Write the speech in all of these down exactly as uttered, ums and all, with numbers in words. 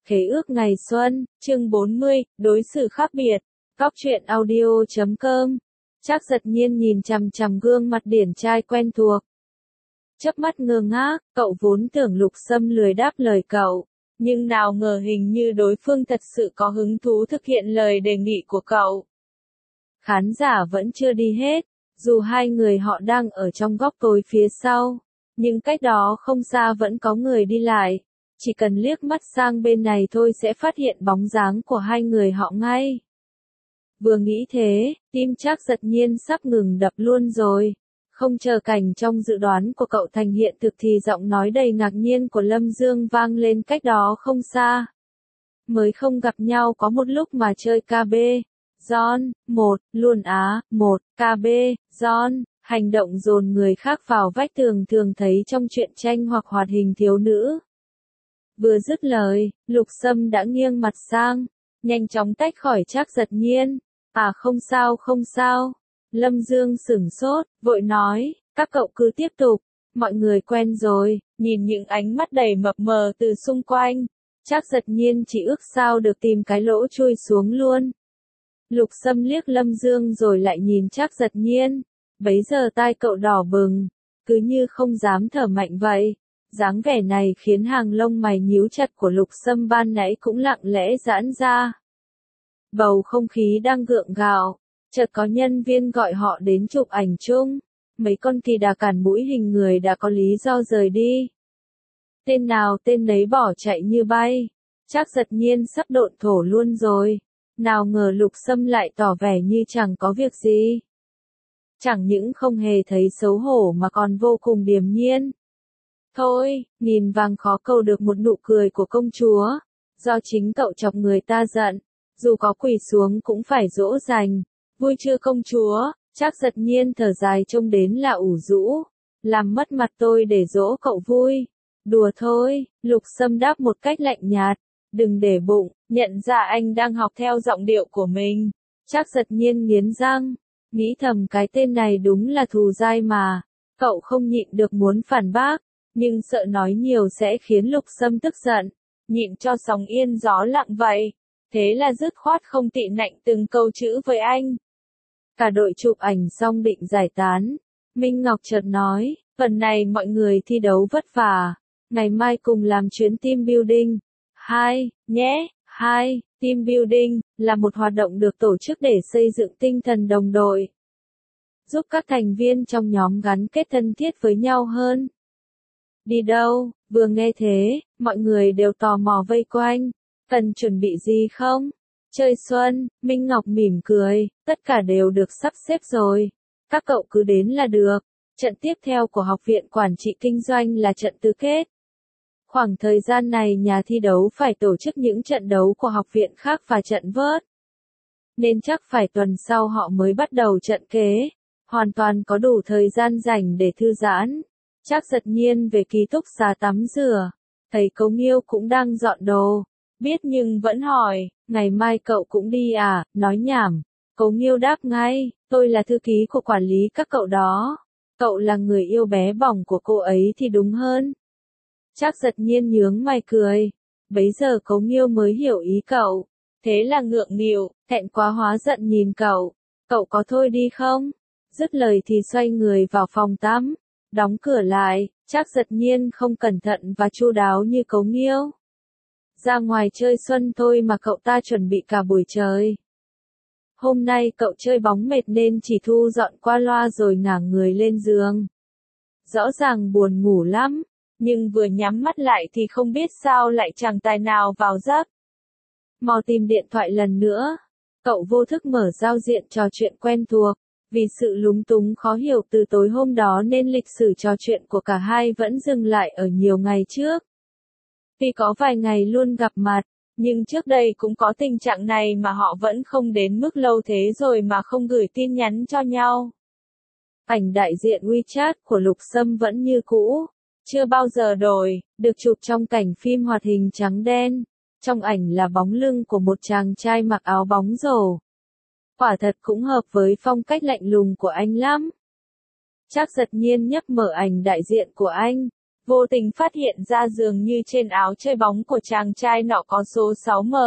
Khế ước ngày xuân, chương bốn mươi, đối xử khác biệt. Góc truyện audio chấm com. Trác Giật Nhiên nhìn chằm chằm gương mặt điển trai quen thuộc. Chớp mắt ngơ ngác, cậu vốn tưởng Lục Sâm lười đáp lời cậu, nhưng nào ngờ hình như đối phương thật sự có hứng thú thực hiện lời đề nghị của cậu. Khán giả vẫn chưa đi hết, dù hai người họ đang ở trong góc tối phía sau, nhưng cách đó không xa vẫn có người đi lại. Chỉ cần liếc mắt sang bên này thôi sẽ phát hiện bóng dáng của hai người họ ngay. Vừa nghĩ thế, tim Trác Giật Nhiên sắp ngừng đập luôn rồi. Không chờ cảnh trong dự đoán của cậu thành hiện thực thì giọng nói đầy ngạc nhiên của Lâm Dương vang lên cách đó không xa. Mới không gặp nhau có một lúc mà chơi ca bê. John, một, luôn á, một, ca bê, John, hành động dồn người khác vào vách tường thường thấy trong truyện tranh hoặc hoạt hình thiếu nữ. Vừa dứt lời, Lục Sâm đã nghiêng mặt sang, nhanh chóng tách khỏi Trác Giật Nhiên. À không sao không sao. Lâm Dương sửng sốt, vội nói, các cậu cứ tiếp tục, mọi người quen rồi. Nhìn những ánh mắt đầy mập mờ từ xung quanh, Trác Giật Nhiên chỉ ước sao được tìm cái lỗ chui xuống luôn. Lục Sâm liếc Lâm Dương rồi lại nhìn Trác Giật Nhiên, bấy giờ tai cậu đỏ bừng, cứ như không dám thở mạnh vậy. Dáng vẻ này khiến hàng lông mày nhíu chặt của Lục Sâm ban nãy cũng lặng lẽ giãn ra. Bầu không khí đang gượng gạo, chợt có nhân viên gọi họ đến chụp ảnh chung. Mấy con kỳ đà cản mũi hình người đã có lý do rời đi. Tên nào tên nấy bỏ chạy như bay. Trác Giật Nhiên sắp độn thổ luôn rồi. Nào ngờ Lục Sâm lại tỏ vẻ như chẳng có việc gì. Chẳng những không hề thấy xấu hổ mà còn vô cùng điềm nhiên. Thôi, nghìn vàng khó cầu được một nụ cười của công chúa. Do chính cậu chọc người ta giận, dù có quỳ xuống cũng phải dỗ dành. Vui chưa công chúa? Trác Giật Nhiên thở dài trông đến là ủ rũ. Làm mất mặt tôi để dỗ cậu vui. Đùa thôi, Lục Sâm đáp một cách lạnh nhạt. Đừng để bụng, nhận ra anh đang học theo giọng điệu của mình. Trác Giật Nhiên nghiến răng, nghĩ thầm cái tên này đúng là thù dai mà. Cậu không nhịn được muốn phản bác, nhưng sợ nói nhiều sẽ khiến Lục Sâm tức giận. Nhịn cho sóng yên gió lặng vậy. Thế là dứt khoát không tị nạnh từng câu chữ với anh. Cả đội chụp ảnh xong định giải tán. Minh Ngọc chợt nói, phần này mọi người thi đấu vất vả. Ngày mai cùng làm chuyến team building. Hai, nhé, hai, team building, là một hoạt động được tổ chức để xây dựng tinh thần đồng đội. Giúp các thành viên trong nhóm gắn kết thân thiết với nhau hơn. Đi đâu? Vừa nghe thế, mọi người đều tò mò vây quanh. Cần chuẩn bị gì không? Chơi xuân, Minh Ngọc mỉm cười, tất cả đều được sắp xếp rồi. Các cậu cứ đến là được. Trận tiếp theo của Học viện Quản trị Kinh doanh là trận tứ kết. Khoảng thời gian này nhà thi đấu phải tổ chức những trận đấu của học viện khác và trận vớt. Nên chắc phải tuần sau họ mới bắt đầu trận kế. Hoàn toàn có đủ thời gian rảnh để thư giãn. Trác Giật Nhiên về ký túc xá tắm rửa. Thấy Cố Nghiêu cũng đang dọn đồ. Biết nhưng vẫn hỏi, ngày mai cậu cũng đi à, nói nhảm. Cố Nghiêu đáp ngay, tôi là thư ký của quản lý các cậu đó. Cậu là người yêu bé bỏng của cô ấy thì đúng hơn. Trác Giật Nhiên nhướng mày cười. Bấy giờ Cố Nghiêu mới hiểu ý cậu. Thế là ngượng nghịu, thẹn quá hóa giận nhìn cậu. Cậu có thôi đi không? Dứt lời thì xoay người vào phòng tắm. Đóng cửa lại, Trác Giật Nhiên không cẩn thận và chu đáo như Cố Nghiêu. Ra ngoài chơi xuân thôi mà cậu ta chuẩn bị cả buổi trời. Hôm nay cậu chơi bóng mệt nên chỉ thu dọn qua loa rồi ngả người lên giường. Rõ ràng buồn ngủ lắm, nhưng vừa nhắm mắt lại thì không biết sao lại chẳng tài nào vào giấc. Mau tìm điện thoại lần nữa. Cậu vô thức mở giao diện trò chuyện quen thuộc. Vì sự lúng túng khó hiểu từ tối hôm đó nên lịch sử trò chuyện của cả hai vẫn dừng lại ở nhiều ngày trước. Tuy có vài ngày luôn gặp mặt, nhưng trước đây cũng có tình trạng này mà họ vẫn không đến mức lâu thế rồi mà không gửi tin nhắn cho nhau. Ảnh đại diện WeChat của Lục Sâm vẫn như cũ, chưa bao giờ đổi, được chụp trong cảnh phim hoạt hình trắng đen. Trong ảnh là bóng lưng của một chàng trai mặc áo bóng rổ. Quả thật cũng hợp với phong cách lạnh lùng của anh lắm. Trác Giật Nhiên nhấc mở ảnh đại diện của anh, vô tình phát hiện ra dường như trên áo chơi bóng của chàng trai nọ có số sáu M.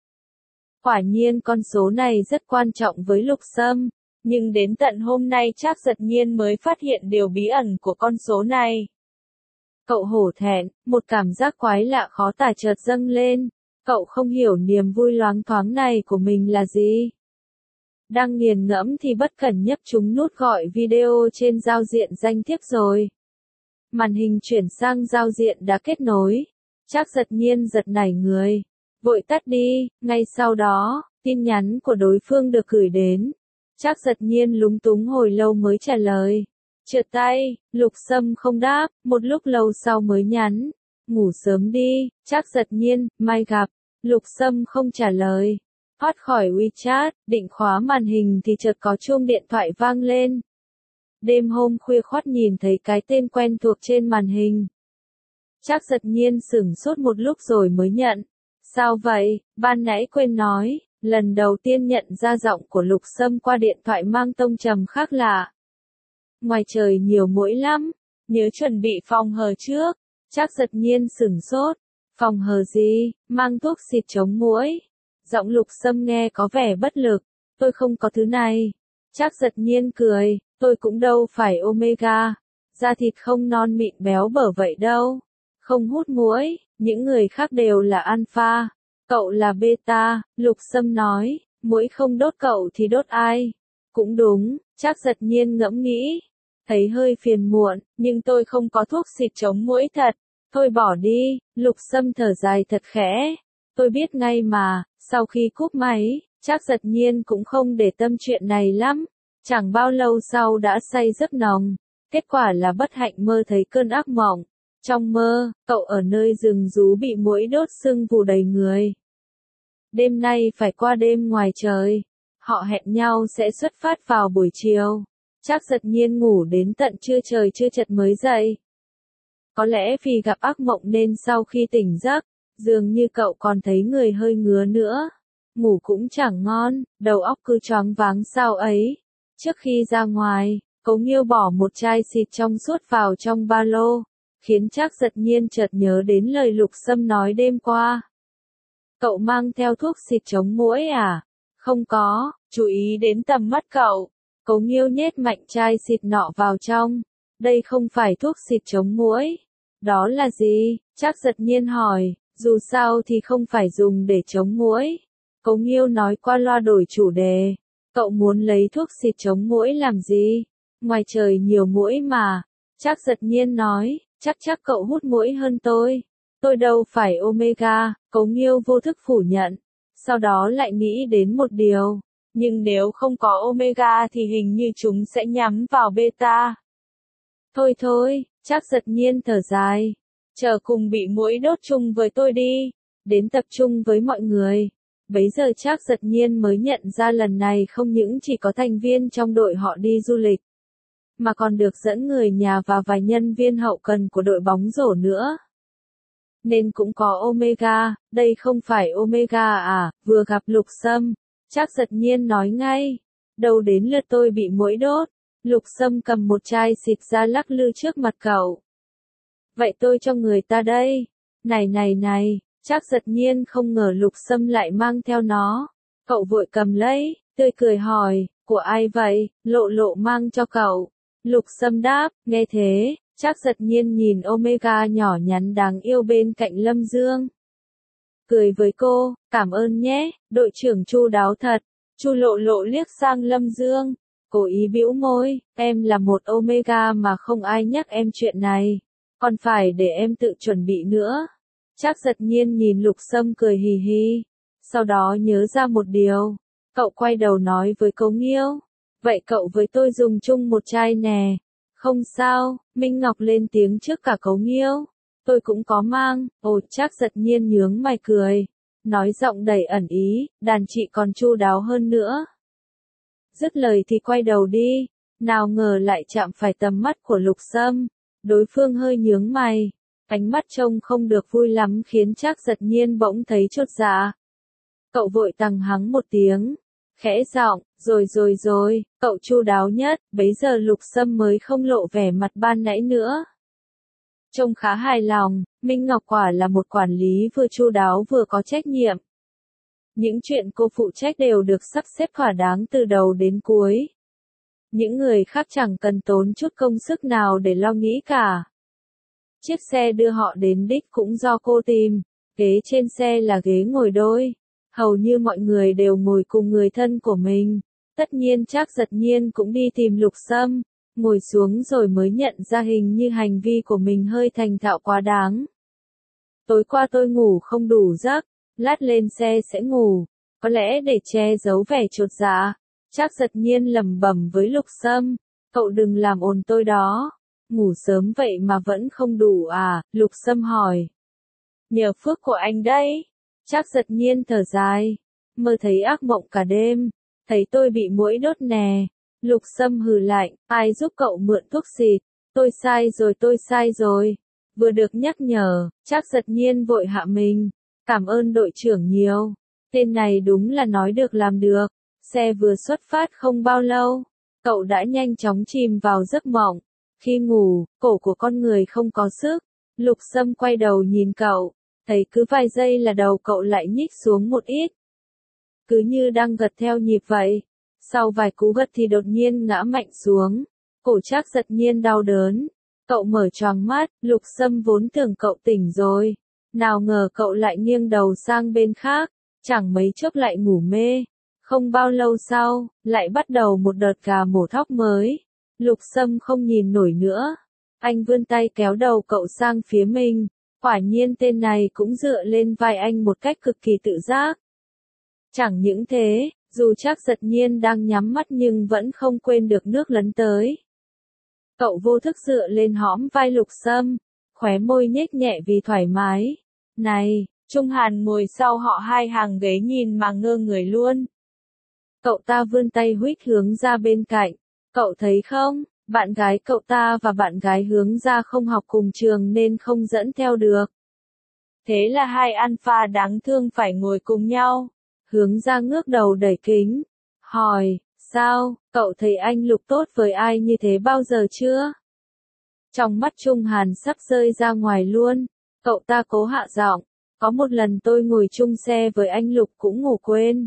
Quả nhiên con số này rất quan trọng với Lục Sâm, nhưng đến tận hôm nay Trác Giật Nhiên mới phát hiện điều bí ẩn của con số này. Cậu hổ thẹn, một cảm giác quái lạ khó tả chợt dâng lên, cậu không hiểu niềm vui loáng thoáng này của mình là gì. Đang nghiền ngẫm thì bất cẩn nhấp trúng nút gọi video trên giao diện danh thiếp rồi. Màn hình chuyển sang giao diện đã kết nối. Trác Giật Nhiên giật nảy người. Vội tắt đi, ngay sau đó, tin nhắn của đối phương được gửi đến. Trác Giật Nhiên lúng túng hồi lâu mới trả lời. Trượt tay, Lục Sâm không đáp, một lúc lâu sau mới nhắn. Ngủ sớm đi, Trác Giật Nhiên, mai gặp. Lục Sâm không trả lời. Thoát khỏi WeChat, định khóa màn hình thì chợt có chuông điện thoại vang lên. Đêm hôm khuya khoắt nhìn thấy cái tên quen thuộc trên màn hình. Trác Giật Nhiên sửng sốt một lúc rồi mới nhận. Sao vậy, ban nãy quên nói, lần đầu tiên nhận ra giọng của Lục Sâm qua điện thoại mang tông trầm khác lạ. Ngoài trời nhiều muỗi lắm, nhớ chuẩn bị phòng hờ trước. Trác Giật Nhiên sửng sốt. Phòng hờ gì, mang thuốc xịt chống muỗi. Giọng Lục Sâm nghe có vẻ bất lực. Tôi không có thứ này. Trác Giật Nhiên cười. Tôi cũng đâu phải omega. Da thịt không non mịn béo bở vậy đâu. Không hút muỗi, những người khác đều là alpha. Cậu là beta, Lục Sâm nói. Muỗi không đốt cậu thì đốt ai? Cũng đúng, Trác Giật Nhiên ngẫm nghĩ. Thấy hơi phiền muộn, nhưng tôi không có thuốc xịt chống muỗi thật. Thôi bỏ đi, Lục Sâm thở dài thật khẽ. Tôi biết ngay mà, sau khi cúp máy, Trác Giật Nhiên cũng không để tâm chuyện này lắm. Chẳng bao lâu sau đã say giấc nồng. Kết quả là bất hạnh mơ thấy cơn ác mộng. Trong mơ, cậu ở nơi rừng rú bị muỗi đốt sưng vù đầy người. Đêm nay phải qua đêm ngoài trời. Họ hẹn nhau sẽ xuất phát vào buổi chiều. Trác Giật Nhiên ngủ đến tận trưa trời chưa chật mới dậy. Có lẽ vì gặp ác mộng nên sau khi tỉnh giấc, dường như cậu còn thấy người hơi ngứa nữa. Ngủ cũng chẳng ngon, đầu óc cứ choáng váng sao ấy. Trước khi ra ngoài, Cố Nghiêu bỏ một chai xịt trong suốt vào trong ba lô, khiến Trác Giật Nhiên chợt nhớ đến lời Lục Sâm nói đêm qua. Cậu mang theo thuốc xịt chống muỗi à? Không có, chú ý đến tầm mắt cậu. Cố Nghiêu nhét mạnh chai xịt nọ vào trong. Đây không phải thuốc xịt chống muỗi. Đó là gì? Trác Giật Nhiên hỏi, dù sao thì không phải dùng để chống muỗi. Cố Nghiêu nói qua loa đổi chủ đề. Cậu muốn lấy thuốc xịt chống muỗi làm gì? Ngoài trời nhiều muỗi mà. Trác Giật Nhiên nói, chắc chắc cậu hút muỗi hơn tôi. Tôi đâu phải omega, Cố Nghiêu vô thức phủ nhận. Sau đó lại nghĩ đến một điều. Nhưng nếu không có omega thì hình như chúng sẽ nhắm vào beta. Thôi thôi, Trác Giật Nhiên thở dài. Chờ cùng bị muỗi đốt chung với tôi đi. Đến tập trung với mọi người. Bấy giờ Trác Giật Nhiên mới nhận ra lần này không những chỉ có thành viên trong đội họ đi du lịch, mà còn được dẫn người nhà và vài nhân viên hậu cần của đội bóng rổ nữa. Nên cũng có omega, đây không phải omega à, vừa gặp Lục Sâm. Trác Giật Nhiên nói ngay, đâu đến lượt tôi bị muỗi đốt. Lục Sâm cầm một chai xịt ra lắc lư trước mặt cậu. Vậy tôi cho người ta đây. Này này này, Trác Giật Nhiên không ngờ Lục Sâm lại mang theo nó. Cậu vội cầm lấy, tươi cười hỏi, của ai vậy, Lộ Lộ mang cho cậu. Lục Sâm đáp, nghe thế, Trác Giật Nhiên nhìn omega nhỏ nhắn đáng yêu bên cạnh Lâm Dương. Cười với cô, cảm ơn nhé, đội trưởng chu đáo thật. Chu Lộ Lộ liếc sang Lâm Dương, cố ý bĩu môi, em là một omega mà không ai nhắc em chuyện này. Còn phải để em tự chuẩn bị nữa. Trác Giật Nhiên nhìn Lục Sâm cười hì hì. Sau đó nhớ ra một điều. Cậu quay đầu nói với Cố Nghiêu. Vậy cậu với tôi dùng chung một chai nè. Không sao, Minh Ngọc lên tiếng trước cả Cố Nghiêu. Tôi cũng có mang. Ồ, Trác Giật Nhiên nhướng mày cười. Nói giọng đầy ẩn ý, đàn chị còn chu đáo hơn nữa. Dứt lời thì quay đầu đi. Nào ngờ lại chạm phải tầm mắt của Lục Sâm. Đối phương hơi nhướng mày. Ánh mắt trông không được vui lắm khiến Trác Giật Nhiên bỗng thấy chột dạ. Cậu vội tằng hắng một tiếng. Khẽ giọng, rồi rồi rồi, cậu chu đáo nhất, bấy giờ Lục Sâm mới không lộ vẻ mặt ban nãy nữa. Trông khá hài lòng, Minh Ngọc quả là một quản lý vừa chu đáo vừa có trách nhiệm. Những chuyện cô phụ trách đều được sắp xếp thỏa đáng từ đầu đến cuối. Những người khác chẳng cần tốn chút công sức nào để lo nghĩ cả. Chiếc xe đưa họ đến đích cũng do cô tìm, ghế trên xe là ghế ngồi đôi. Hầu như mọi người đều ngồi cùng người thân của mình. Tất nhiên Trác Giật Nhiên cũng đi tìm Lục Sâm, ngồi xuống rồi mới nhận ra hình như hành vi của mình hơi thành thạo quá đáng. Tối qua tôi ngủ không đủ giấc, lát lên xe sẽ ngủ, có lẽ để che giấu vẻ chột dạ. Trác Giật Nhiên lẩm bẩm với Lục Sâm, cậu đừng làm ồn tôi đó. Ngủ sớm vậy mà vẫn không đủ à? Lục Sâm hỏi. Nhờ phước của anh đấy. Trác Giật Nhiên thở dài, mơ thấy ác mộng cả đêm, thấy tôi bị muỗi đốt nè. Lục Sâm hừ lạnh, ai giúp cậu mượn thuốc xịt? Tôi sai rồi, tôi sai rồi. Vừa được nhắc nhở, Trác Giật Nhiên vội hạ mình. Cảm ơn đội trưởng nhiều. Tên này đúng là nói được làm được. Xe vừa xuất phát không bao lâu, cậu đã nhanh chóng chìm vào giấc mộng. Khi ngủ, cổ của con người không có sức. Lục Sâm quay đầu nhìn cậu, thấy cứ vài giây là đầu cậu lại nhích xuống một ít. Cứ như đang gật theo nhịp vậy. Sau vài cú gật thì đột nhiên ngã mạnh xuống. Cổ Trác Giật Nhiên đau đớn. Cậu mở choàng mắt, Lục Sâm vốn tưởng cậu tỉnh rồi. Nào ngờ cậu lại nghiêng đầu sang bên khác, chẳng mấy chốc lại ngủ mê. Không bao lâu sau, lại bắt đầu một đợt gà mổ thóc mới. Lục Sâm không nhìn nổi nữa. Anh vươn tay kéo đầu cậu sang phía mình. Quả nhiên tên này cũng dựa lên vai anh một cách cực kỳ tự giác. Chẳng những thế, dù Trác Giật Nhiên đang nhắm mắt nhưng vẫn không quên được nước lấn tới. Cậu vô thức dựa lên hõm vai Lục Sâm, khóe môi nhếch nhẹ vì thoải mái. Này, Trung Hàn ngồi sau họ hai hàng ghế nhìn mà ngơ người luôn. Cậu ta vươn tay huých hướng ra bên cạnh. Cậu thấy không, bạn gái cậu ta và bạn gái Hướng Gia không học cùng trường nên không dẫn theo được. Thế là hai alpha đáng thương phải ngồi cùng nhau. Hướng Gia ngước đầu đẩy kính, hỏi, sao, cậu thấy anh Lục tốt với ai như thế bao giờ chưa? Trong mắt Trung Hàn sắp rơi ra ngoài luôn, cậu ta cố hạ giọng, có một lần tôi ngồi chung xe với anh Lục cũng ngủ quên.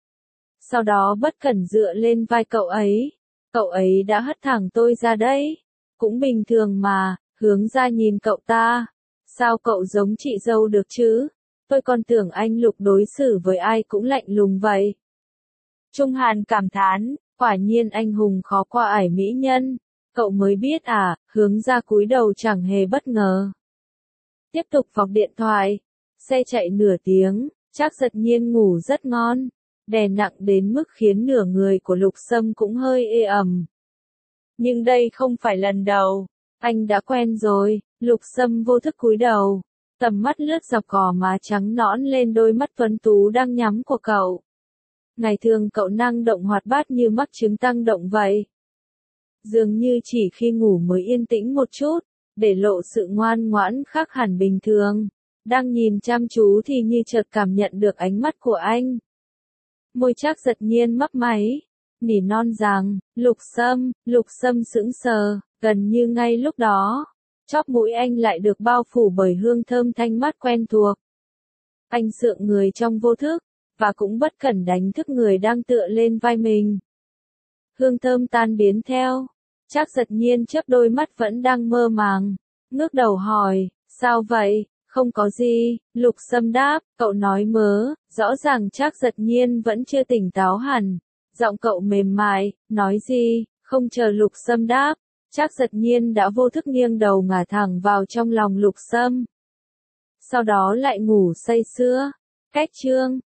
Sau đó bất cẩn dựa lên vai cậu ấy, cậu ấy đã hất thẳng tôi ra đấy. Cũng bình thường mà. Hướng Gia nhìn cậu ta. Sao cậu giống chị dâu được chứ? Tôi còn tưởng anh Lục đối xử với ai cũng lạnh lùng vậy. Trung Hàn cảm thán, quả nhiên anh hùng khó qua ải mỹ nhân. Cậu mới biết à? Hướng Gia cúi đầu chẳng hề bất ngờ. Tiếp tục vọc điện thoại. Xe chạy nửa tiếng, Trác Giật Nhiên ngủ rất ngon. Đè nặng đến mức khiến nửa người của Lục Sâm cũng hơi ê ẩm. Nhưng đây không phải lần đầu, anh đã quen rồi. Lục Sâm vô thức cúi đầu, tầm mắt lướt dọc gò má trắng nõn lên đôi mắt tuấn tú đang nhắm của cậu. Ngày thường cậu năng động hoạt bát như mắc chứng tăng động vậy. Dường như chỉ khi ngủ mới yên tĩnh một chút, để lộ sự ngoan ngoãn khác hẳn bình thường. Đang nhìn chăm chú thì như chợt cảm nhận được ánh mắt của anh. Môi Trác Giật Nhiên mấp máy, nỉ non rằng, Lục Sâm. Lục Sâm sững sờ, gần như ngay lúc đó, chóp mũi anh lại được bao phủ bởi hương thơm thanh mát quen thuộc. Anh sượng người trong vô thức, và cũng bất cẩn đánh thức người đang tựa lên vai mình. Hương thơm tan biến theo, Trác Giật Nhiên chớp đôi mắt vẫn đang mơ màng, ngước đầu hỏi, sao vậy? Không có gì, Lục Sâm đáp, cậu nói mớ, rõ ràng Trác Giật Nhiên vẫn chưa tỉnh táo hẳn. Giọng cậu mềm mại, nói gì, không chờ Lục Sâm đáp, Trác Giật Nhiên đã vô thức nghiêng đầu ngả thẳng vào trong lòng Lục Sâm. Sau đó lại ngủ say sưa. Cách chương